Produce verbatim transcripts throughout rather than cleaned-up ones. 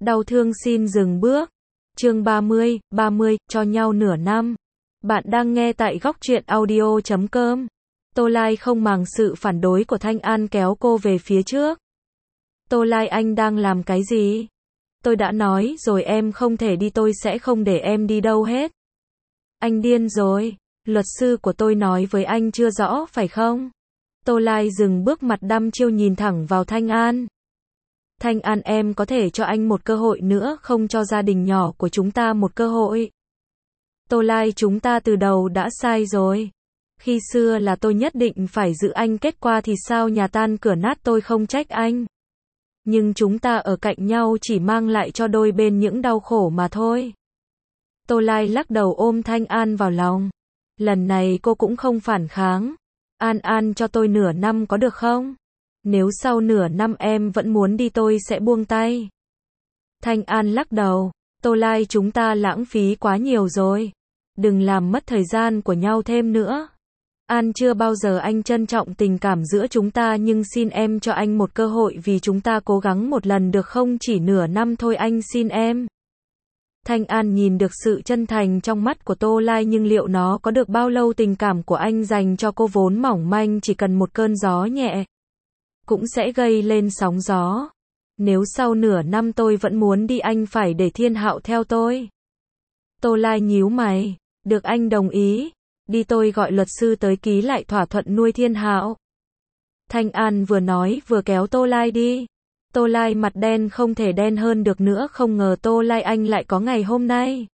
Đau thương xin dừng bước. Chương ba mươi, ba mươi, cho nhau nửa năm. Bạn đang nghe tại góc truyện audio chấm com. Tô Lai không màng sự phản đối của Thanh An kéo cô về phía trước. Tô Lai, anh đang làm cái gì? Tôi đã nói rồi em không thể đi, tôi sẽ không để em đi đâu hết. Anh điên rồi. Luật sư của tôi nói với anh chưa rõ phải không? Tô Lai dừng bước, mặt đăm chiêu nhìn thẳng vào Thanh An. Thanh An, em có thể cho anh một cơ hội nữa không, cho gia đình nhỏ của chúng ta một cơ hội? Tô Lai, chúng ta từ đầu đã sai rồi. Khi xưa là tôi nhất định phải giữ anh, kết quả thì sao, nhà tan cửa nát, tôi không trách anh. Nhưng chúng ta ở cạnh nhau chỉ mang lại cho đôi bên những đau khổ mà thôi. Tô Lai lắc đầu ôm Thanh An vào lòng. Lần này cô cũng không phản kháng. An An, cho tôi nửa năm có được không? Nếu sau nửa năm em vẫn muốn đi, tôi sẽ buông tay. Thanh An lắc đầu. Tô Lai, chúng ta lãng phí quá nhiều rồi. Đừng làm mất thời gian của nhau thêm nữa. An, chưa bao giờ anh trân trọng tình cảm giữa chúng ta, nhưng xin em cho anh một cơ hội, vì chúng ta cố gắng một lần được không, chỉ nửa năm thôi, anh xin em. Thanh An nhìn được sự chân thành trong mắt của Tô Lai, nhưng liệu nó có được bao lâu? Tình cảm của anh dành cho cô vốn mỏng manh, chỉ cần một cơn gió nhẹ cũng sẽ gây lên sóng gió. Nếu sau nửa năm tôi vẫn muốn đi, anh phải để Thiên Hạo theo tôi. Tô Lai nhíu mày. Được, anh đồng ý. Đi, tôi gọi luật sư tới ký lại thỏa thuận nuôi Thiên Hạo. Thanh An vừa nói vừa kéo Tô Lai đi. Tô Lai mặt đen không thể đen hơn được nữa, không ngờ Tô Lai anh lại có ngày hôm nay.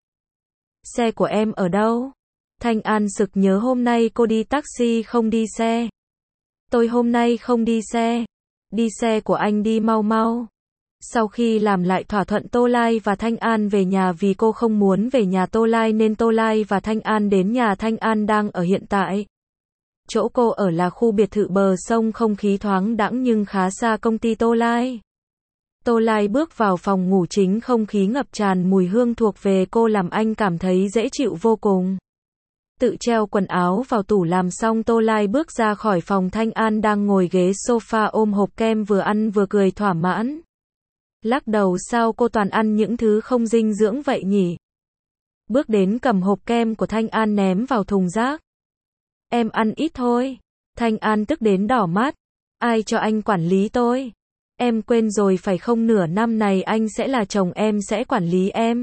Xe của em ở đâu? Thanh An sực nhớ hôm nay cô đi taxi không đi xe. Tôi hôm nay không đi xe. Đi xe của anh đi, mau mau. Sau khi làm lại thỏa thuận, Tô Lai và Thanh An về nhà, vì cô không muốn về nhà Tô Lai nên Tô Lai và Thanh An đến nhà Thanh An đang ở hiện tại. Chỗ cô ở là khu biệt thự bờ sông, không khí thoáng đãng nhưng khá xa công ty Tô Lai. Tô Lai bước vào phòng ngủ chính, không khí ngập tràn mùi hương thuộc về cô làm anh cảm thấy dễ chịu vô cùng. Tự treo quần áo vào tủ làm xong, Tô Lai bước ra khỏi phòng. Thanh An đang ngồi ghế sofa ôm hộp kem, vừa ăn vừa cười thỏa mãn. Lắc đầu, sao cô toàn ăn những thứ không dinh dưỡng vậy nhỉ? Bước đến cầm hộp kem của Thanh An ném vào thùng rác. Em ăn ít thôi. Thanh An tức đến đỏ mắt. Ai cho anh quản lý tôi? Em quên rồi phải không, nửa năm này anh sẽ là chồng em, sẽ quản lý em.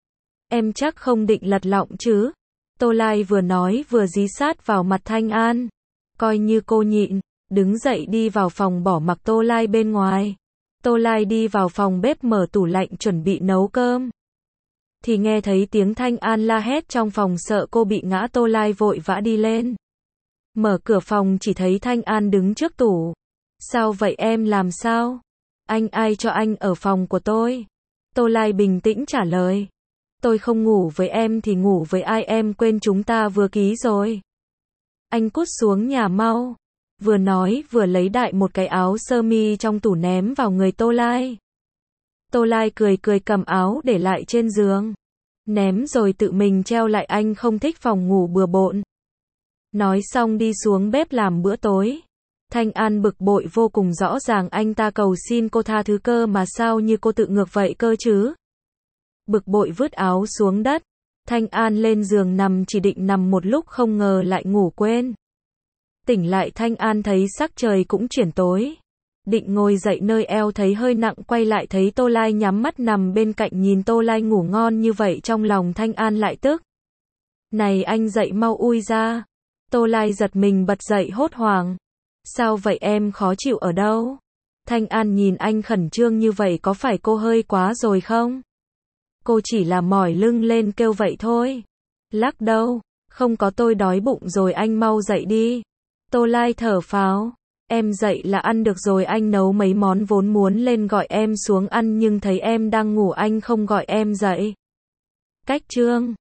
Em chắc không định lật lọng chứ? Tô Lai vừa nói vừa dí sát vào mặt Thanh An. Coi như cô nhịn. Đứng dậy đi vào phòng, bỏ mặc Tô Lai bên ngoài. Tô Lai đi vào phòng bếp, mở tủ lạnh chuẩn bị nấu cơm. Thì nghe thấy tiếng Thanh An la hét trong phòng, sợ cô bị ngã, Tô Lai vội vã đi lên. Mở cửa phòng chỉ thấy Thanh An đứng trước tủ. Sao vậy em, làm sao? Anh, ai cho anh ở phòng của tôi? Tô Lai bình tĩnh trả lời. Tôi không ngủ với em thì ngủ với ai, em quên chúng ta vừa ký rồi. Anh cút xuống nhà mau. Vừa nói vừa lấy đại một cái áo sơ mi trong tủ ném vào người Tô Lai. Tô Lai cười cười cầm áo để lại trên giường. Ném rồi tự mình treo lại, anh không thích phòng ngủ bừa bộn. Nói xong đi xuống bếp làm bữa tối. Thanh An bực bội vô cùng, rõ ràng anh ta cầu xin cô tha thứ cơ mà, sao như cô tự ngược vậy cơ chứ? Bực bội vứt áo xuống đất. Thanh An lên giường nằm, chỉ định nằm một lúc, không ngờ lại ngủ quên. Tỉnh lại Thanh An thấy sắc trời cũng chuyển tối. Định ngồi dậy, nơi eo thấy hơi nặng, quay lại thấy Tô Lai nhắm mắt nằm bên cạnh, nhìn Tô Lai ngủ ngon như vậy, trong lòng Thanh An lại tức. Này anh, dậy mau, ui ra. Tô Lai giật mình bật dậy hốt hoảng. Sao vậy em, khó chịu ở đâu? Thanh An nhìn anh khẩn trương như vậy, có phải cô hơi quá rồi không? Cô chỉ là mỏi lưng lên kêu vậy thôi. Lắc đầu. Không có, tôi đói bụng rồi, anh mau dậy đi. Tô Lai thở phào. Em dậy là ăn được rồi, anh nấu mấy món, vốn muốn lên gọi em xuống ăn nhưng thấy em đang ngủ, anh không gọi em dậy. Cách chương.